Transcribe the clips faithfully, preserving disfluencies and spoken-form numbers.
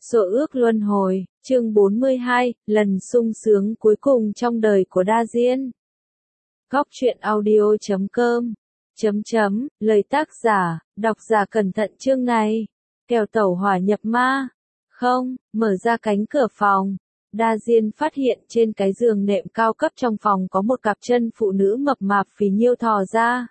Số ước luân hồi, chương bốn mươi hai, lần sung sướng cuối cùng trong đời của Đa Diên. Góc truyện audio chấm com chấm chấm, lời tác giả, độc giả cẩn thận chương này. Kẻo tẩu hỏa nhập ma. Không, mở ra cánh cửa phòng. Đa Diên phát hiện trên cái giường nệm cao cấp trong phòng có một cặp chân phụ nữ mập mạp phì nhiêu thò ra.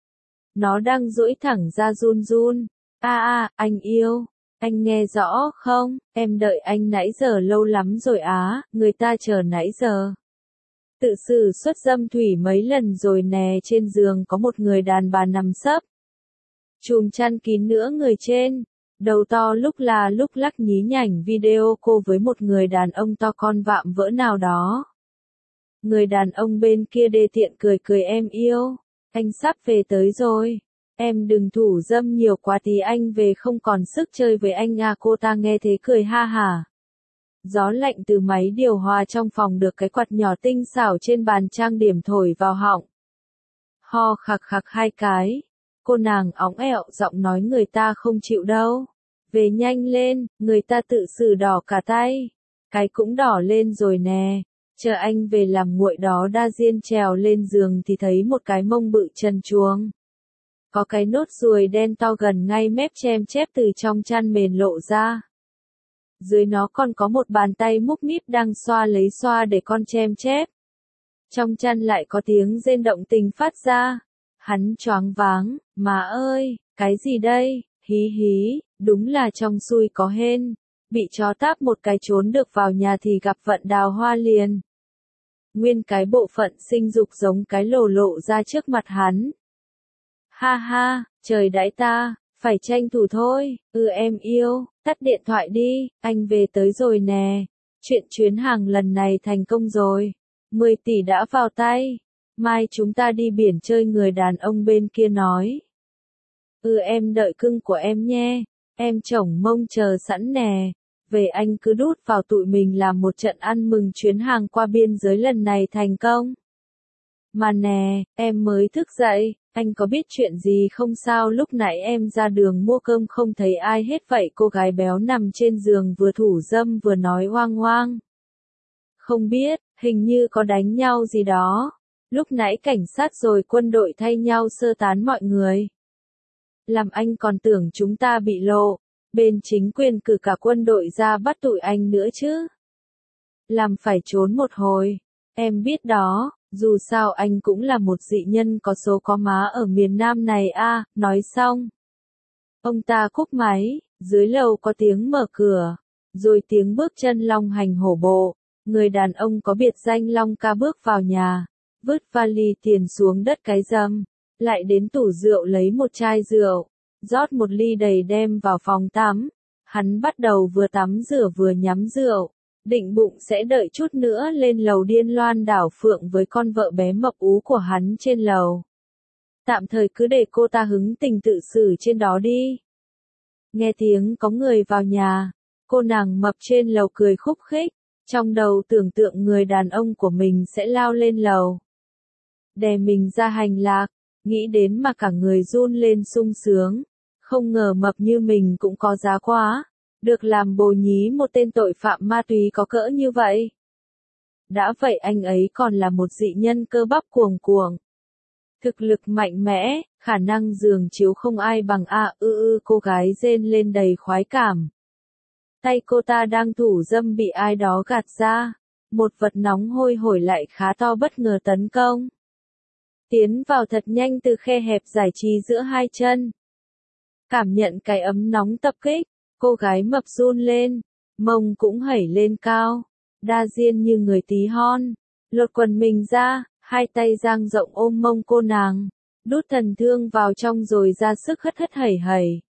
Nó đang duỗi thẳng ra run run. A a, anh yêu. Anh nghe rõ không, em đợi anh nãy giờ lâu lắm rồi á, người ta chờ nãy giờ. Tự xử xuất dâm thủy mấy lần rồi nè, trên giường có một người đàn bà nằm sấp. Chùm chăn kín nữa người trên, đầu to lúc là lúc lắc nhí nhảnh video cô với một người đàn ông to con vạm vỡ nào đó. Người đàn ông bên kia đê tiện cười cười em yêu, anh sắp về tới rồi. Em đừng thủ dâm nhiều quá tí anh về không còn sức chơi với anh à, cô ta nghe thế cười ha hả. Gió lạnh từ máy điều hòa trong phòng được cái quạt nhỏ tinh xảo trên bàn trang điểm thổi vào họng. Ho khạc khạc hai cái. Cô nàng óng ẹo giọng nói người ta không chịu đâu. Về nhanh lên, người ta tự xử đỏ cả tay. Cái cũng đỏ lên rồi nè. Chờ anh về làm nguội đó. Đa Diên trèo lên giường thì thấy một cái mông bự trần truồng. Có cái nốt ruồi đen to gần ngay mép chem chép từ trong chăn mền lộ ra. Dưới nó còn có một bàn tay múc míp đang xoa lấy xoa để con chem chép. Trong chăn lại có tiếng rên động tình phát ra. Hắn choáng váng, má ơi, cái gì đây, hí hí, đúng là trong xui có hên. Bị chó táp một cái trốn được vào nhà thì gặp vận đào hoa liền. Nguyên cái bộ phận sinh dục giống cái lồ lộ ra trước mặt hắn. Ha ha, trời đãi ta, phải tranh thủ thôi, ừ em yêu, tắt điện thoại đi, anh về tới rồi nè. Chuyện chuyến hàng lần này thành công rồi, mười tỷ đã vào tay, mai chúng ta đi biển chơi, người đàn ông bên kia nói. Ừ em đợi cưng của em nhé, em chổng mông chờ sẵn nè, về anh cứ đút vào tụi mình làm một trận ăn mừng chuyến hàng qua biên giới lần này thành công. Mà nè, em mới thức dậy, anh có biết chuyện gì không sao, lúc nãy em ra đường mua cơm không thấy ai hết vậy. Cô gái béo nằm trên giường vừa thủ dâm vừa nói oang oang. Không biết, hình như có đánh nhau gì đó. Lúc nãy cảnh sát rồi quân đội thay nhau sơ tán mọi người. Làm anh còn tưởng chúng ta bị lộ, bên chính quyền cử cả quân đội ra bắt tụi anh nữa chứ. Làm phải trốn một hồi, em biết đó. Dù sao anh cũng là một dị nhân có số có má ở miền Nam này a. À, nói xong. Ông ta cúp máy, dưới lầu có tiếng mở cửa, rồi tiếng bước chân long hành hổ bộ. Người đàn ông có biệt danh Long Ca bước vào nhà, vứt vali tiền xuống đất cái rầm, lại đến tủ rượu lấy một chai rượu, rót một ly đầy đem vào phòng tắm. Hắn bắt đầu vừa tắm rửa vừa nhắm rượu. Định bụng sẽ đợi chút nữa lên lầu điên loan đảo phượng với con vợ bé mập ú của hắn trên lầu. Tạm thời cứ để cô ta hứng tình tự xử trên đó đi. Nghe tiếng có người vào nhà, cô nàng mập trên lầu cười khúc khích, trong đầu tưởng tượng người đàn ông của mình sẽ lao lên lầu. Đè mình ra hành lạc, nghĩ đến mà cả người run lên sung sướng, không ngờ mập như mình cũng có giá quá. Được làm bồ nhí một tên tội phạm ma túy có cỡ như vậy. Đã vậy anh ấy còn là một dị nhân cơ bắp cuồng cuồng. Thực lực mạnh mẽ, khả năng giường chiếu không ai bằng a ư ư cô gái rên lên đầy khoái cảm. Tay cô ta đang thủ dâm bị ai đó gạt ra. Một vật nóng hôi hổi lại khá to bất ngờ tấn công. Tiến vào thật nhanh từ khe hẹp giải trí giữa hai chân. Cảm nhận cái ấm nóng tập kích. Cô gái mập run lên, mông cũng hẩy lên cao. Đa Diên như người tí hon, lột quần mình ra, hai tay dang rộng ôm mông cô nàng, đút thần thương vào trong rồi ra sức hất hất hẩy hẩy.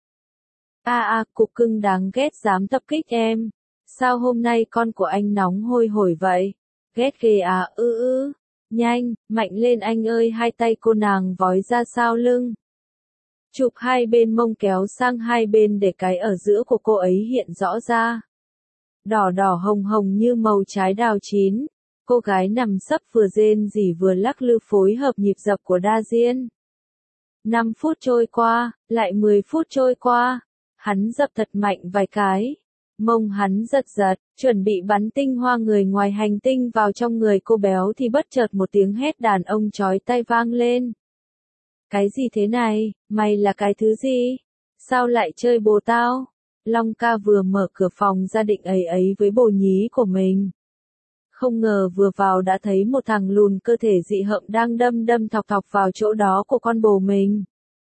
A a, cục cưng đáng ghét dám tập kích em. Sao hôm nay con của anh nóng hôi hổi vậy? Ghét ghê à, ư ư. Nhanh, mạnh lên anh ơi, hai tay cô nàng vói ra sau lưng. Chụp hai bên mông kéo sang hai bên để cái ở giữa của cô ấy hiện rõ ra. Đỏ đỏ hồng hồng như màu trái đào chín. Cô gái nằm sấp vừa rên rỉ vừa lắc lư phối hợp nhịp dập của Đa Diên. năm phút trôi qua, lại mười phút trôi qua. Hắn dập thật mạnh vài cái. Mông hắn giật giật, chuẩn bị bắn tinh hoa người ngoài hành tinh vào trong người cô béo thì bất chợt một tiếng hét đàn ông chói tai vang lên. Cái gì thế này, mày là cái thứ gì? Sao lại chơi bồ tao? Long ca vừa mở cửa phòng ra định ấy ấy với bồ nhí của mình. Không ngờ vừa vào đã thấy một thằng lùn cơ thể dị hợm đang đâm đâm thọc thọc vào chỗ đó của con bồ mình.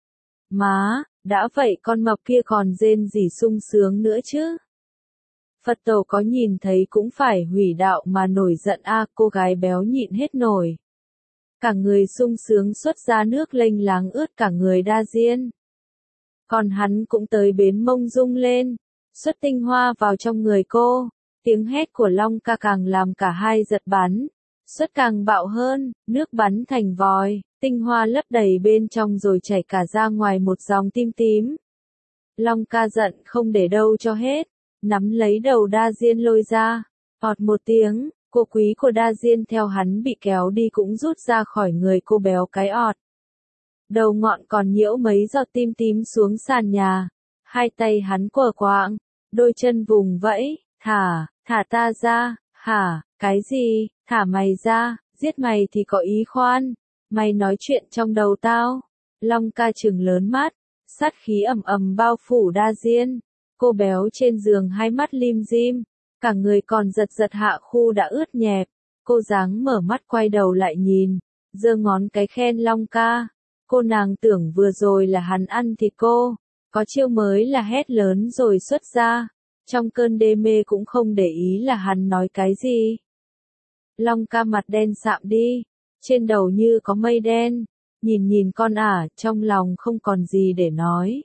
Má, đã vậy con mập kia còn rên rỉ sung sướng nữa chứ. Phật tổ có nhìn thấy cũng phải hủy đạo mà nổi giận a, cô gái béo nhịn hết nổi. Cả người sung sướng xuất ra nước lênh láng ướt cả người đa diên. Còn hắn cũng tới bến mông rung lên, xuất tinh hoa vào trong người cô. Tiếng hét của Long ca càng làm cả hai giật bắn. Xuất càng bạo hơn, nước bắn thành vòi, tinh hoa lấp đầy bên trong rồi chảy cả ra ngoài một dòng tím tím. Long ca giận không để đâu cho hết, nắm lấy đầu đa diên lôi ra. Ọt một tiếng, cô quý của đa diên theo hắn bị kéo đi cũng rút ra khỏi người cô béo cái ọt. Đầu ngọn còn nhiễu mấy giọt tim tím xuống sàn nhà. Hai tay hắn quờ quạng, đôi chân vùng vẫy, thả, thả ta ra, hả, cái gì, thả mày ra, giết mày thì có ý khoan, mày nói chuyện trong đầu tao. Long ca trừng lớn mắt, sát khí ầm ầm bao phủ đa diên. Cô béo trên giường hai mắt lim dim, cả người còn giật giật hạ khu đã ướt nhẹp. Cô dáng mở mắt quay đầu lại nhìn, giơ ngón cái khen Long ca. Cô nàng tưởng vừa rồi là hắn ăn thịt cô, có chiêu mới là hét lớn rồi xuất ra. Trong cơn đê mê cũng không để ý là hắn nói cái gì. Long ca mặt đen sạm đi, trên đầu như có mây đen, nhìn nhìn con ả, trong lòng không còn gì để nói.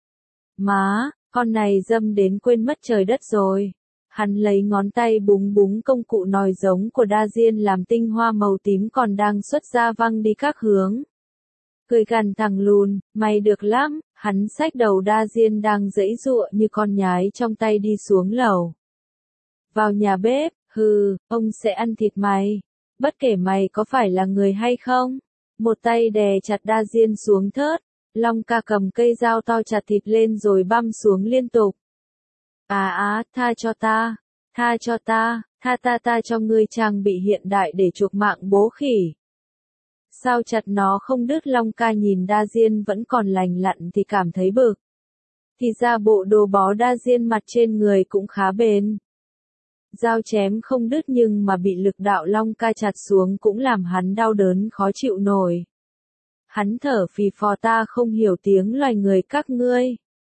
Má, con này dâm đến quên mất trời đất rồi. Hắn lấy ngón tay búng búng công cụ nòi giống của đa diên làm tinh hoa màu tím còn đang xuất ra văng đi các hướng. Cười gằn thằng lùn, mày được lắm, hắn xách đầu đa diên đang giãy giụa như con nhái trong tay đi xuống lầu. Vào nhà bếp, hừ, ông sẽ ăn thịt mày, bất kể mày có phải là người hay không. Một tay đè chặt đa diên xuống thớt, Long ca cầm cây dao to chặt thịt lên rồi băm xuống liên tục. À á, tha cho ta, tha cho ta, tha ta ta cho ngươi trang bị hiện đại để chuộc mạng bố khỉ. Sao chặt nó không đứt? Long ca nhìn đa diên vẫn còn lành lặn thì cảm thấy bực. Thì ra bộ đồ bó đa diên mặt trên người cũng khá bền. Dao chém không đứt nhưng mà bị lực đạo Long ca chặt xuống cũng làm hắn đau đớn khó chịu nổi. Hắn thở phì phò, ta không hiểu tiếng loài người các ngươi.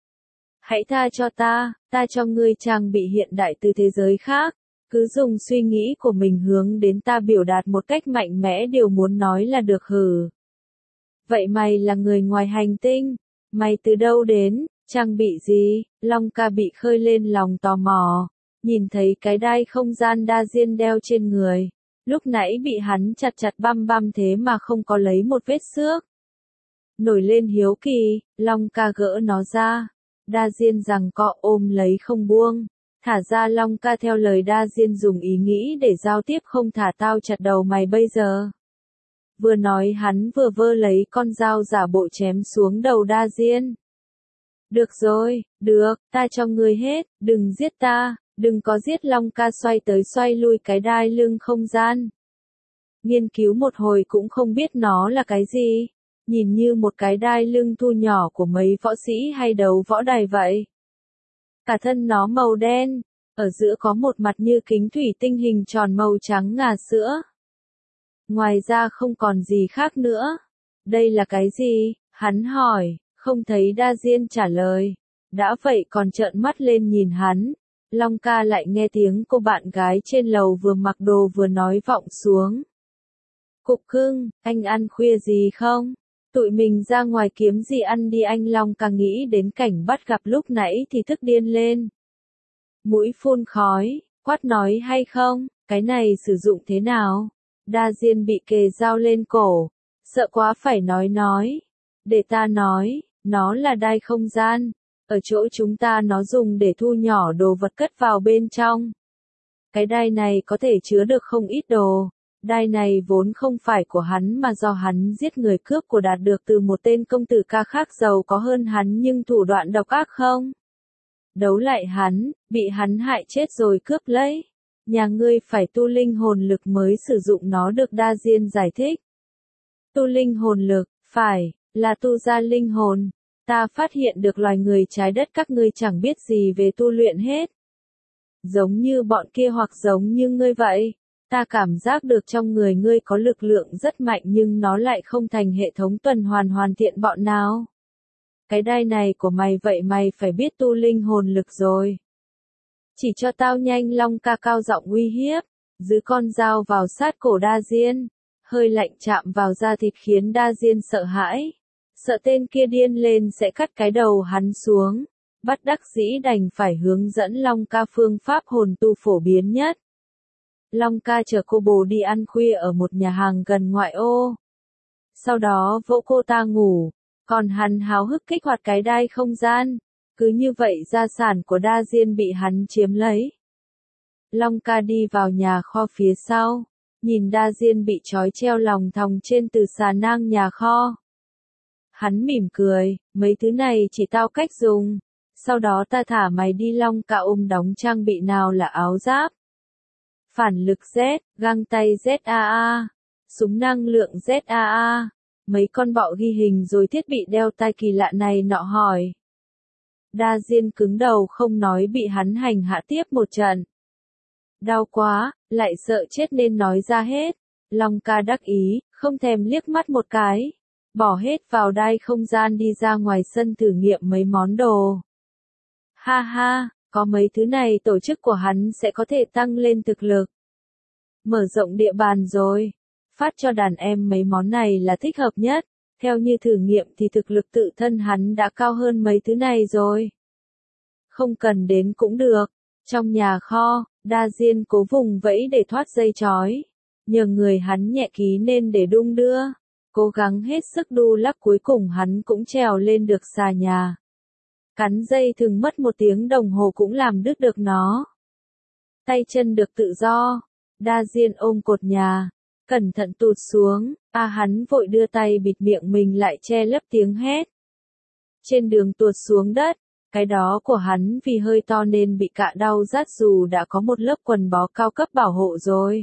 Hãy tha cho ta, ta cho ngươi trang bị hiện đại từ thế giới khác. Cứ dùng suy nghĩ của mình hướng đến ta biểu đạt một cách mạnh mẽ điều muốn nói là được hừ. Vậy mày là người ngoài hành tinh? Mày từ đâu đến? Trang bị gì? Long ca bị khơi lên lòng tò mò. Nhìn thấy cái đai không gian đa diên đeo trên người. Lúc nãy bị hắn chặt chặt băm băm thế mà không có lấy một vết xước. Nổi lên hiếu kỳ, Long ca gỡ nó ra. Đa diên giằng cọ ôm lấy không buông. Thả ra. Long ca theo lời đa diên dùng ý nghĩ để giao tiếp, không thả tao chặt đầu mày bây giờ. Vừa nói hắn vừa vơ lấy con dao giả bộ chém xuống đầu đa diên. Được rồi, được, ta cho ngươi hết, đừng giết ta, đừng có giết. Long ca xoay tới xoay lui cái đai lưng không gian. Nghiên cứu một hồi cũng không biết nó là cái gì, nhìn như một cái đai lưng thu nhỏ của mấy võ sĩ hay đấu võ đài vậy. Cả thân nó màu đen, ở giữa có một mặt như kính thủy tinh hình tròn màu trắng ngà sữa. Ngoài ra không còn gì khác nữa. Đây là cái gì? Hắn hỏi, không thấy đa diên trả lời. Đã vậy còn trợn mắt lên nhìn hắn. Long ca lại nghe tiếng cô bạn gái trên lầu vừa mặc đồ vừa nói vọng xuống. Cục cưng, anh ăn khuya gì không? Tụi mình ra ngoài kiếm gì ăn đi. Anh Long ca nghĩ đến cảnh bắt gặp lúc nãy thì tức điên lên. Mũi phun khói, quát nói hay không, cái này sử dụng thế nào? Đa diên bị kề dao lên cổ, sợ quá phải nói nói. Để ta nói, nó là đai không gian. Ở chỗ chúng ta nó dùng để thu nhỏ đồ vật cất vào bên trong. Cái đai này có thể chứa được không ít đồ. Đai này vốn không phải của hắn mà do hắn giết người cướp của đạt được từ một tên công tử ca khác giàu có hơn hắn nhưng thủ đoạn độc ác không. đấu lại hắn, bị hắn hại chết rồi cướp lấy. Nhà ngươi phải tu linh hồn lực mới sử dụng nó được, Đa Diên giải thích. Tu linh hồn lực, phải, là tu ra linh hồn. Ta phát hiện được loài người trái đất các ngươi chẳng biết gì về tu luyện hết. Giống như bọn kia hoặc giống như ngươi vậy. Ta cảm giác được trong người ngươi có lực lượng rất mạnh nhưng nó lại không thành hệ thống tuần hoàn hoàn thiện bọn nào. Cái đai này của mày vậy mày phải biết tu linh hồn lực rồi. Chỉ cho tao nhanh, Long ca cao giọng uy hiếp, giữ con dao vào sát cổ Đa Diên. Hơi lạnh chạm vào da thịt khiến Đa Diên sợ hãi. Sợ tên kia điên lên sẽ cắt cái đầu hắn xuống. Bắt đắc dĩ đành phải hướng dẫn Long ca phương pháp hồn tu phổ biến nhất. Long ca chở cô bồ đi ăn khuya ở một nhà hàng gần ngoại ô. Sau đó vỗ cô ta ngủ, còn hắn háo hức kích hoạt cái đai không gian. Cứ như vậy gia sản của Đa Diên bị hắn chiếm lấy. Long ca đi vào nhà kho phía sau, nhìn Đa Diên bị trói treo lòng thòng trên từ xà nang nhà kho. Hắn mỉm cười, mấy thứ này chỉ tao cách dùng. Sau đó ta thả mày đi. Long ca ôm đóng trang bị nào là áo giáp, phản lực Z, găng tay Z A A, súng năng lượng Z A A, mấy con bọ ghi hình rồi thiết bị đeo tai kỳ lạ này nọ hỏi. Đa Diên cứng đầu không nói, bị hắn hành hạ tiếp một trận. Đau quá, lại sợ chết nên nói ra hết. Long ca đắc ý, không thèm liếc mắt một cái. Bỏ hết vào đai không gian đi ra ngoài sân thử nghiệm mấy món đồ. Ha ha, có mấy thứ này tổ chức của hắn sẽ có thể tăng lên thực lực. Mở rộng địa bàn rồi. Phát cho đàn em mấy món này là thích hợp nhất. Theo như thử nghiệm thì thực lực tự thân hắn đã cao hơn mấy thứ này rồi. Không cần đến cũng được. Trong nhà kho, Đa Diên cố vùng vẫy để thoát dây trói. Nhờ người hắn nhẹ ký nên để đung đưa. Cố gắng hết sức đu lắc, cuối cùng hắn cũng trèo lên được xà nhà. Cắn dây thừng mất một tiếng đồng hồ cũng làm đứt được nó. Tay chân được tự do. Đa Diên ôm cột nhà, cẩn thận tụt xuống. A à, hắn vội đưa tay bịt miệng mình lại che lấp tiếng hét. Trên đường tuột xuống đất, cái đó của hắn vì hơi to nên bị cạ đau rát dù đã có một lớp quần bó cao cấp bảo hộ rồi.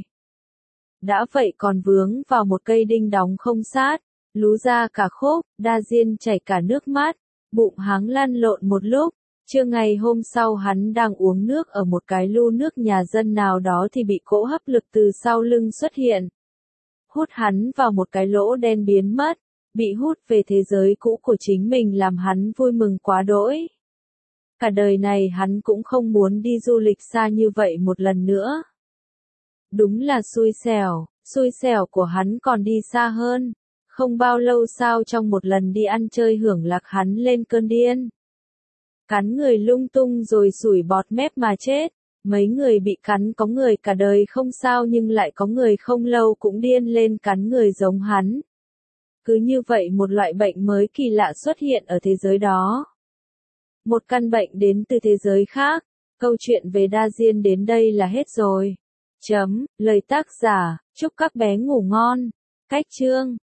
Đã vậy còn vướng vào một cây đinh đóng không sát, lú ra cả khúc. Đa Diên chảy cả nước mắt, bụng háng lăn lộn một lúc. Trưa ngày hôm sau hắn đang uống nước ở một cái lu nước nhà dân nào đó thì bị cỗ hấp lực từ sau lưng xuất hiện. Hút hắn vào một cái lỗ đen biến mất, bị hút về thế giới cũ của chính mình làm hắn vui mừng quá đỗi. Cả đời này hắn cũng không muốn đi du lịch xa như vậy một lần nữa. Đúng là xui xẻo, xui xẻo của hắn còn đi xa hơn. Không bao lâu sau trong một lần đi ăn chơi hưởng lạc hắn lên cơn điên. Cắn người lung tung rồi sủi bọt mép mà chết. Mấy người bị cắn có người cả đời không sao nhưng lại có người không lâu cũng điên lên cắn người giống hắn. Cứ như vậy một loại bệnh mới kỳ lạ xuất hiện ở thế giới đó. Một căn bệnh đến từ thế giới khác. Câu chuyện về Đa Diên đến đây là hết rồi. Chấm, lời tác giả, chúc các bé ngủ ngon. Cách chương